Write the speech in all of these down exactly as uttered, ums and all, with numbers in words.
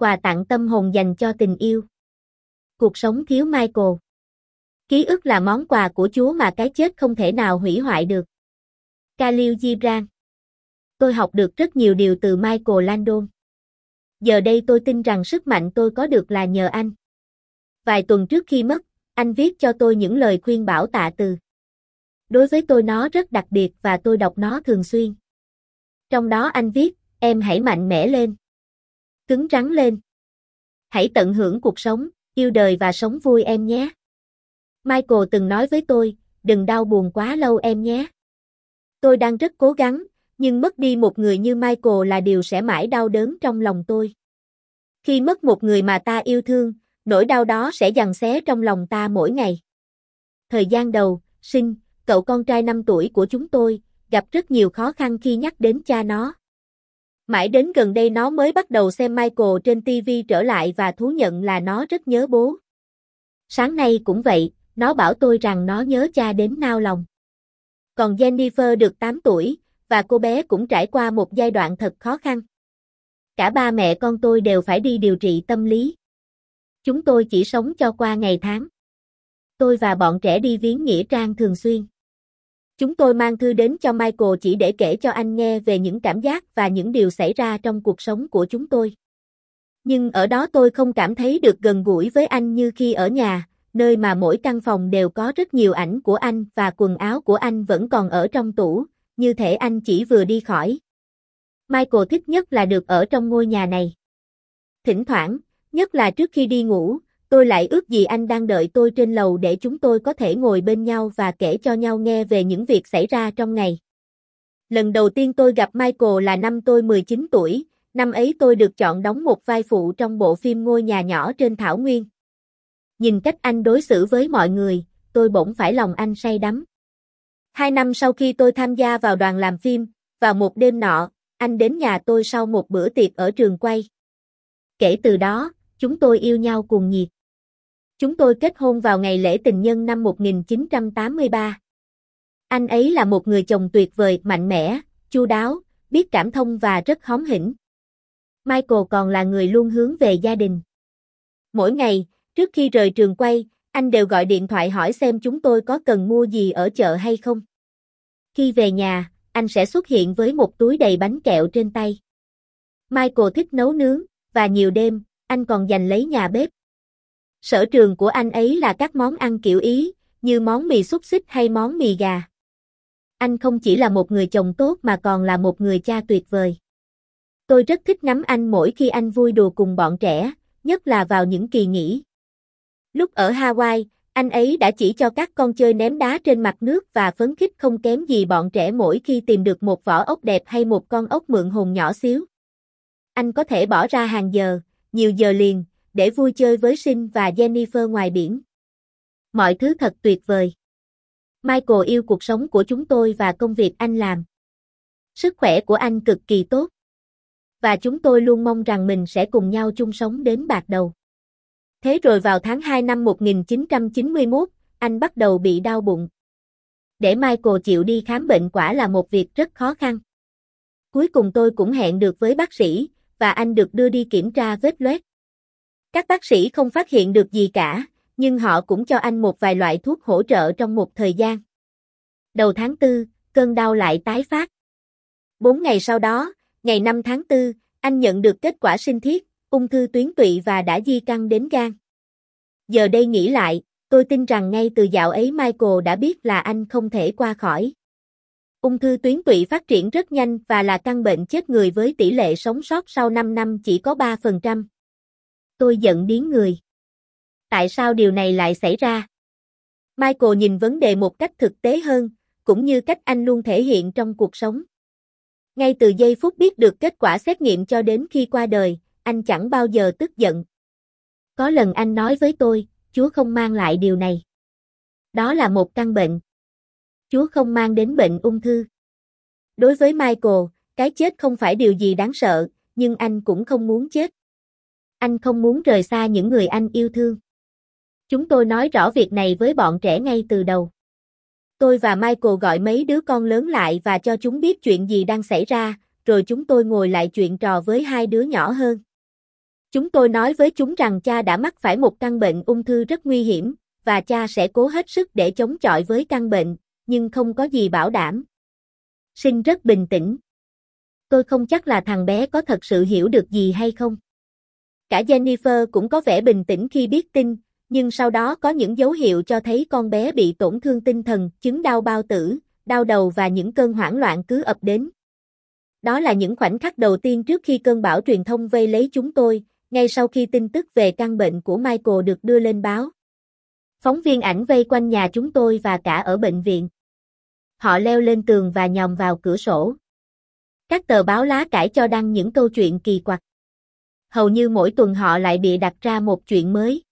quà tặng tâm hồn dành cho tình yêu. Cuộc sống thiếu Michael. Ký ức là món quà của Chúa mà cái chết không thể nào hủy hoại được. Khalil Gibran. Tôi học được rất nhiều điều từ Michael Landon. Giờ đây tôi tin rằng sức mạnh tôi có được là nhờ anh. Vài tuần trước khi mất, anh viết cho tôi những lời khuyên bảo tạ từ. Đối với tôi nó rất đặc biệt và tôi đọc nó thường xuyên. Trong đó anh viết, em hãy mạnh mẽ lên. Cứng rắn lên. Hãy tận hưởng cuộc sống, yêu đời và sống vui em nhé. Michael từng nói với tôi, đừng đau buồn quá lâu em nhé. Tôi đang rất cố gắng, nhưng mất đi một người như Michael là điều sẽ mãi đau đớn trong lòng tôi. Khi mất một người mà ta yêu thương, nỗi đau đó sẽ giằng xé trong lòng ta mỗi ngày. Thời gian đầu, sinh, cậu con trai năm tuổi của chúng tôi, gặp rất nhiều khó khăn khi nhắc đến cha nó. Mãi đến gần đây nó mới bắt đầu xem Michael trên ti vi trở lại và thú nhận là nó rất nhớ bố. Sáng nay cũng vậy, nó bảo tôi rằng nó nhớ cha đến nao lòng. Còn Jennifer được tám tuổi, và cô bé cũng trải qua một giai đoạn thật khó khăn. Cả ba mẹ con tôi đều phải đi điều trị tâm lý. Chúng tôi chỉ sống cho qua ngày tháng. Tôi và bọn trẻ đi viếng nghĩa trang thường xuyên. Chúng tôi mang thư đến cho Michael chỉ để kể cho anh nghe về những cảm giác và những điều xảy ra trong cuộc sống của chúng tôi. Nhưng ở đó tôi không cảm thấy được gần gũi với anh như khi ở nhà, nơi mà mỗi căn phòng đều có rất nhiều ảnh của anh và quần áo của anh vẫn còn ở trong tủ, như thể anh chỉ vừa đi khỏi. Michael thích nhất là được ở trong ngôi nhà này. Thỉnh thoảng, nhất là trước khi đi ngủ, tôi lại ước gì anh đang đợi tôi trên lầu để chúng tôi có thể ngồi bên nhau và kể cho nhau nghe về những việc xảy ra trong ngày. Lần đầu tiên tôi gặp Michael là năm tôi mười chín tuổi, năm ấy tôi được chọn đóng một vai phụ trong bộ phim Ngôi nhà nhỏ trên thảo nguyên. Nhìn cách anh đối xử với mọi người, tôi bỗng phải lòng anh say đắm. Hai năm sau khi tôi tham gia vào đoàn làm phim, vào một đêm nọ, anh đến nhà tôi sau một bữa tiệc ở trường quay. Kể từ đó, chúng tôi yêu nhau cuồng nhiệt. Chúng tôi kết hôn vào ngày lễ tình nhân năm một nghìn chín trăm tám mươi ba. Anh ấy là một người chồng tuyệt vời, mạnh mẽ, chu đáo, biết cảm thông và rất hóm hỉnh. Michael còn là người luôn hướng về gia đình. Mỗi ngày, trước khi rời trường quay, anh đều gọi điện thoại hỏi xem chúng tôi có cần mua gì ở chợ hay không. Khi về nhà, anh sẽ xuất hiện với một túi đầy bánh kẹo trên tay. Michael thích nấu nướng, và nhiều đêm, anh còn giành lấy nhà bếp. Sở trường của anh ấy là các món ăn kiểu Ý, như món mì xúc xích hay món mì gà. Anh không chỉ là một người chồng tốt mà còn là một người cha tuyệt vời. Tôi rất thích ngắm anh mỗi khi anh vui đùa cùng bọn trẻ, nhất là vào những kỳ nghỉ. Lúc ở Hawaii, anh ấy đã chỉ cho các con chơi ném đá trên mặt nước và phấn khích không kém gì bọn trẻ mỗi khi tìm được một vỏ ốc đẹp hay một con ốc mượn hồn nhỏ xíu. Anh có thể bỏ ra hàng giờ, nhiều giờ liền, để vui chơi với Sin và Jennifer ngoài biển. Mọi thứ thật tuyệt vời. Michael yêu cuộc sống của chúng tôi và công việc anh làm. Sức khỏe của anh cực kỳ tốt. Và chúng tôi luôn mong rằng mình sẽ cùng nhau chung sống đến bạc đầu. Thế rồi vào tháng hai năm một nghìn chín trăm chín mươi mốt, anh bắt đầu bị đau bụng. Để Michael chịu đi khám bệnh quả là một việc rất khó khăn. Cuối cùng tôi cũng hẹn được với bác sĩ, và anh được đưa đi kiểm tra vết loét. Các bác sĩ không phát hiện được gì cả, nhưng họ cũng cho anh một vài loại thuốc hỗ trợ trong một thời gian. Đầu tháng tư, cơn đau lại tái phát. Bốn ngày sau đó, ngày năm tháng tư, anh nhận được kết quả sinh thiết, ung thư tuyến tụy và đã di căn đến gan. Giờ đây nghĩ lại, tôi tin rằng ngay từ dạo ấy Michael đã biết là anh không thể qua khỏi. Ung thư tuyến tụy phát triển rất nhanh và là căn bệnh chết người với tỷ lệ sống sót sau năm năm chỉ có ba phần trăm. Tôi giận điếng người. Tại sao điều này lại xảy ra? Michael nhìn vấn đề một cách thực tế hơn, cũng như cách anh luôn thể hiện trong cuộc sống. Ngay từ giây phút biết được kết quả xét nghiệm cho đến khi qua đời, anh chẳng bao giờ tức giận. Có lần anh nói với tôi, Chúa không mang lại điều này. Đó là một căn bệnh. Chúa không mang đến bệnh ung thư. Đối với Michael, cái chết không phải điều gì đáng sợ, nhưng anh cũng không muốn chết. Anh không muốn rời xa những người anh yêu thương. Chúng tôi nói rõ việc này với bọn trẻ ngay từ đầu. Tôi và Michael gọi mấy đứa con lớn lại và cho chúng biết chuyện gì đang xảy ra, rồi chúng tôi ngồi lại chuyện trò với hai đứa nhỏ hơn. Chúng tôi nói với chúng rằng cha đã mắc phải một căn bệnh ung thư rất nguy hiểm, và cha sẽ cố hết sức để chống chọi với căn bệnh, nhưng không có gì bảo đảm. Sinh rất bình tĩnh. Tôi không chắc là thằng bé có thật sự hiểu được gì hay không. Cả Jennifer cũng có vẻ bình tĩnh khi biết tin, nhưng sau đó có những dấu hiệu cho thấy con bé bị tổn thương tinh thần, chứng đau bao tử, đau đầu và những cơn hoảng loạn cứ ập đến. Đó là những khoảnh khắc đầu tiên trước khi cơn bão truyền thông vây lấy chúng tôi, ngay sau khi tin tức về căn bệnh của Michael được đưa lên báo. Phóng viên ảnh vây quanh nhà chúng tôi và cả ở bệnh viện. Họ leo lên tường và nhòm vào cửa sổ. Các tờ báo lá cải cho đăng những câu chuyện kỳ quặc. Hầu như mỗi tuần họ lại bịa đặt ra một chuyện mới.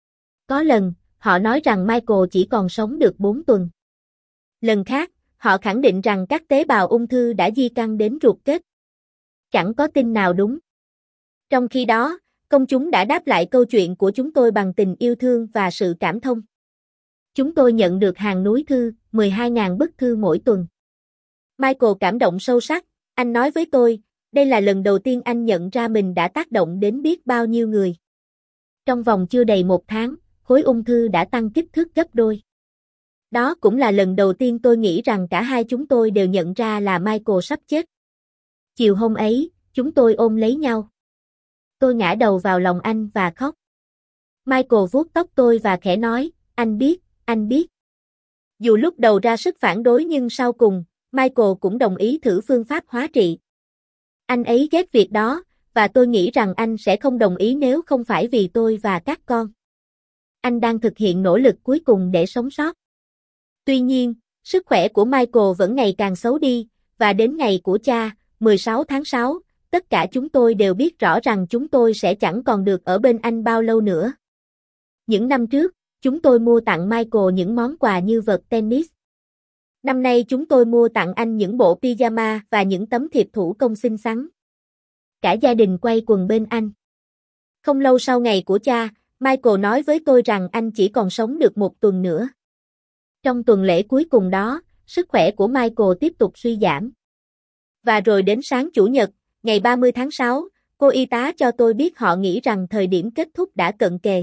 Có lần, họ nói rằng Michael chỉ còn sống được bốn tuần. Lần khác, họ khẳng định rằng các tế bào ung thư đã di căn đến ruột kết. Chẳng có tin nào đúng. Trong khi đó, công chúng đã đáp lại câu chuyện của chúng tôi bằng tình yêu thương và sự cảm thông. Chúng tôi nhận được hàng núi thư, mười hai nghìn bức thư mỗi tuần. Michael cảm động sâu sắc, anh nói với tôi, đây là lần đầu tiên anh nhận ra mình đã tác động đến biết bao nhiêu người. Trong vòng chưa đầy một tháng, khối ung thư đã tăng kích thước gấp đôi. Đó cũng là lần đầu tiên tôi nghĩ rằng cả hai chúng tôi đều nhận ra là Michael sắp chết. Chiều hôm ấy, chúng tôi ôm lấy nhau. Tôi ngã đầu vào lòng anh và khóc. Michael vuốt tóc tôi và khẽ nói, anh biết, anh biết. Dù lúc đầu ra sức phản đối nhưng sau cùng, Michael cũng đồng ý thử phương pháp hóa trị. Anh ấy ghét việc đó, và tôi nghĩ rằng anh sẽ không đồng ý nếu không phải vì tôi và các con. Anh đang thực hiện nỗ lực cuối cùng để sống sót. Tuy nhiên, sức khỏe của Michael vẫn ngày càng xấu đi, và đến ngày của cha, mười sáu tháng sáu, tất cả chúng tôi đều biết rõ rằng chúng tôi sẽ chẳng còn được ở bên anh bao lâu nữa. Những năm trước, chúng tôi mua tặng Michael những món quà như vợt tennis. Năm nay chúng tôi mua tặng anh những bộ pyjama và những tấm thiệp thủ công xinh xắn. Cả gia đình quay quần bên anh. Không lâu sau ngày của cha, Michael nói với tôi rằng anh chỉ còn sống được một tuần nữa. Trong tuần lễ cuối cùng đó, sức khỏe của Michael tiếp tục suy giảm. Và rồi đến sáng Chủ nhật, ngày ba mươi tháng sáu, cô y tá cho tôi biết họ nghĩ rằng thời điểm kết thúc đã cận kề.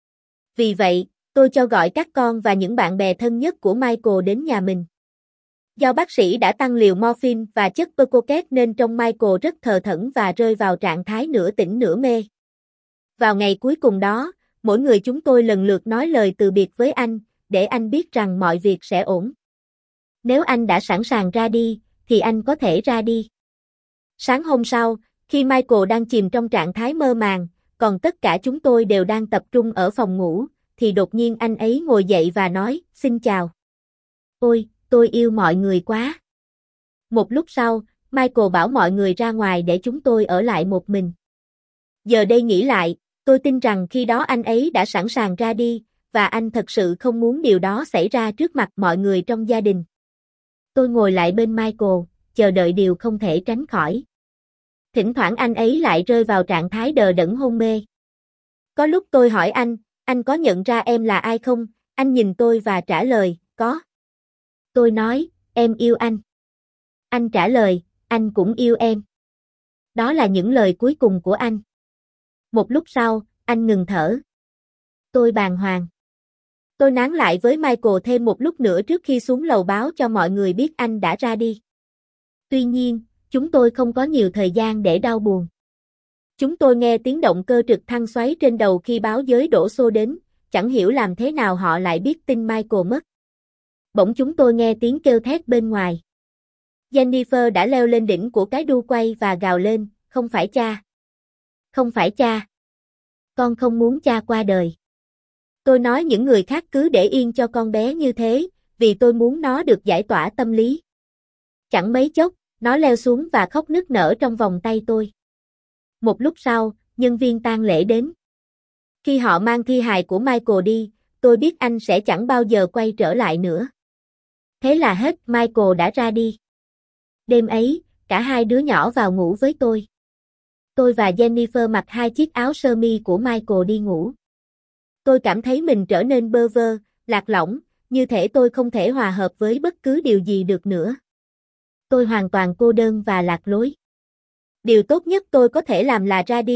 Vì vậy, tôi cho gọi các con và những bạn bè thân nhất của Michael đến nhà mình. Do bác sĩ đã tăng liều morphine và chất Percocet nên trông Michael rất thờ thẫn và rơi vào trạng thái nửa tỉnh nửa mê. Vào ngày cuối cùng đó, mỗi người chúng tôi lần lượt nói lời từ biệt với anh, để anh biết rằng mọi việc sẽ ổn. Nếu anh đã sẵn sàng ra đi, thì anh có thể ra đi. Sáng hôm sau, khi Michael đang chìm trong trạng thái mơ màng, còn tất cả chúng tôi đều đang tập trung ở phòng ngủ, thì đột nhiên anh ấy ngồi dậy và nói, xin chào. Ôi, tôi yêu mọi người quá. Một lúc sau, Michael bảo mọi người ra ngoài để chúng tôi ở lại một mình. Giờ đây nghĩ lại, tôi tin rằng khi đó anh ấy đã sẵn sàng ra đi, và anh thật sự không muốn điều đó xảy ra trước mặt mọi người trong gia đình. Tôi ngồi lại bên Michael, chờ đợi điều không thể tránh khỏi. Thỉnh thoảng anh ấy lại rơi vào trạng thái đờ đẫn hôn mê. Có lúc tôi hỏi anh, anh có nhận ra em là ai không? Anh nhìn tôi và trả lời, có. Tôi nói, em yêu anh. Anh trả lời, anh cũng yêu em. Đó là những lời cuối cùng của anh. Một lúc sau, anh ngừng thở. Tôi bàng hoàng. Tôi nán lại với Michael thêm một lúc nữa trước khi xuống lầu báo cho mọi người biết anh đã ra đi. Tuy nhiên, chúng tôi không có nhiều thời gian để đau buồn. Chúng tôi nghe tiếng động cơ trực thăng xoáy trên đầu khi báo giới đổ xô đến, chẳng hiểu làm thế nào họ lại biết tin Michael mất. Bỗng chúng tôi nghe tiếng kêu thét bên ngoài. Jennifer đã leo lên đỉnh của cái đu quay và gào lên, không phải cha. Không phải cha. Con không muốn cha qua đời. Tôi nói những người khác cứ để yên cho con bé như thế, vì tôi muốn nó được giải tỏa tâm lý. Chẳng mấy chốc, nó leo xuống và khóc nức nở trong vòng tay tôi. Một lúc sau, nhân viên tang lễ đến. Khi họ mang thi hài của Michael đi, tôi biết anh sẽ chẳng bao giờ quay trở lại nữa. Thế là hết, Michael đã ra đi. Đêm ấy, cả hai đứa nhỏ vào ngủ với tôi. Tôi và Jennifer mặc hai chiếc áo sơ mi của Michael đi ngủ. Tôi cảm thấy mình trở nên bơ vơ, lạc lõng, như thể tôi không thể hòa hợp với bất cứ điều gì được nữa. Tôi hoàn toàn cô đơn và lạc lối. Điều tốt nhất tôi có thể làm là ra đi,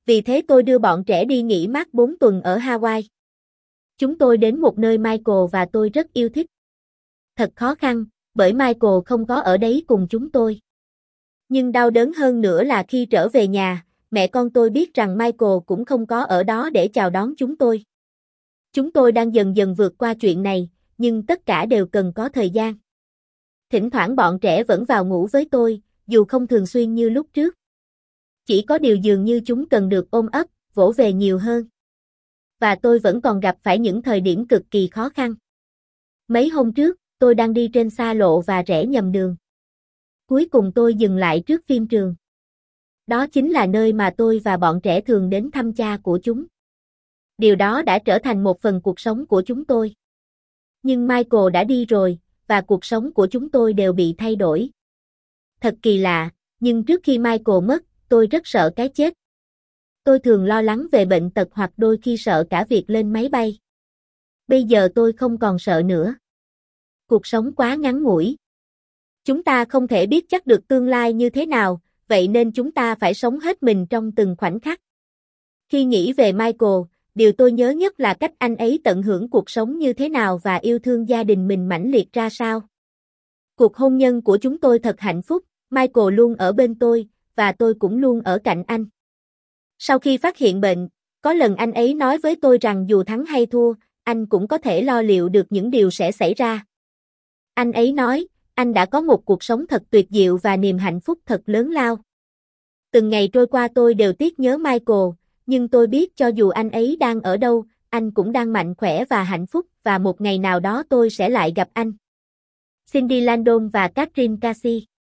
Vì thế tôi đưa bọn trẻ đi nghỉ mát bốn tuần ở Hawaii. Chúng tôi đến một nơi Michael và tôi rất yêu thích. Thật khó khăn, bởi Michael không có ở đấy cùng chúng tôi. Nhưng đau đớn hơn nữa là khi trở về nhà, mẹ con tôi biết rằng Michael cũng không có ở đó để chào đón chúng tôi. Chúng tôi đang dần dần vượt qua chuyện này, nhưng tất cả đều cần có thời gian. Thỉnh thoảng bọn trẻ vẫn vào ngủ với tôi, dù không thường xuyên như lúc trước. Chỉ có điều dường như chúng cần được ôm ấp, vỗ về nhiều hơn. Và tôi vẫn còn gặp phải những thời điểm cực kỳ khó khăn. Mấy hôm trước, tôi đang đi trên xa lộ và rẽ nhầm đường. Cuối cùng tôi dừng lại trước phim trường. Đó chính là nơi mà tôi và bọn trẻ thường đến thăm cha của chúng. Điều đó đã trở thành một phần cuộc sống của chúng tôi. Nhưng Michael đã đi rồi, và cuộc sống của chúng tôi đều bị thay đổi. Thật kỳ lạ, nhưng trước khi Michael mất, tôi rất sợ cái chết. Tôi thường lo lắng về bệnh tật hoặc đôi khi sợ cả việc lên máy bay. Bây giờ tôi không còn sợ nữa. Cuộc sống quá ngắn ngủi. Chúng ta không thể biết chắc được tương lai như thế nào, vậy nên chúng ta phải sống hết mình trong từng khoảnh khắc. Khi nghĩ về Michael, điều tôi nhớ nhất là cách anh ấy tận hưởng cuộc sống như thế nào và yêu thương gia đình mình mãnh liệt ra sao. Cuộc hôn nhân của chúng tôi thật hạnh phúc, Michael luôn ở bên tôi, và tôi cũng luôn ở cạnh anh. Sau khi phát hiện bệnh, có lần anh ấy nói với tôi rằng dù thắng hay thua, anh cũng có thể lo liệu được những điều sẽ xảy ra. Anh ấy nói, anh đã có một cuộc sống thật tuyệt diệu và niềm hạnh phúc thật lớn lao. Từng ngày trôi qua tôi đều tiếc nhớ Michael, nhưng tôi biết cho dù anh ấy đang ở đâu, anh cũng đang mạnh khỏe và hạnh phúc và một ngày nào đó tôi sẽ lại gặp anh. Cindy Landon và Catherine Casey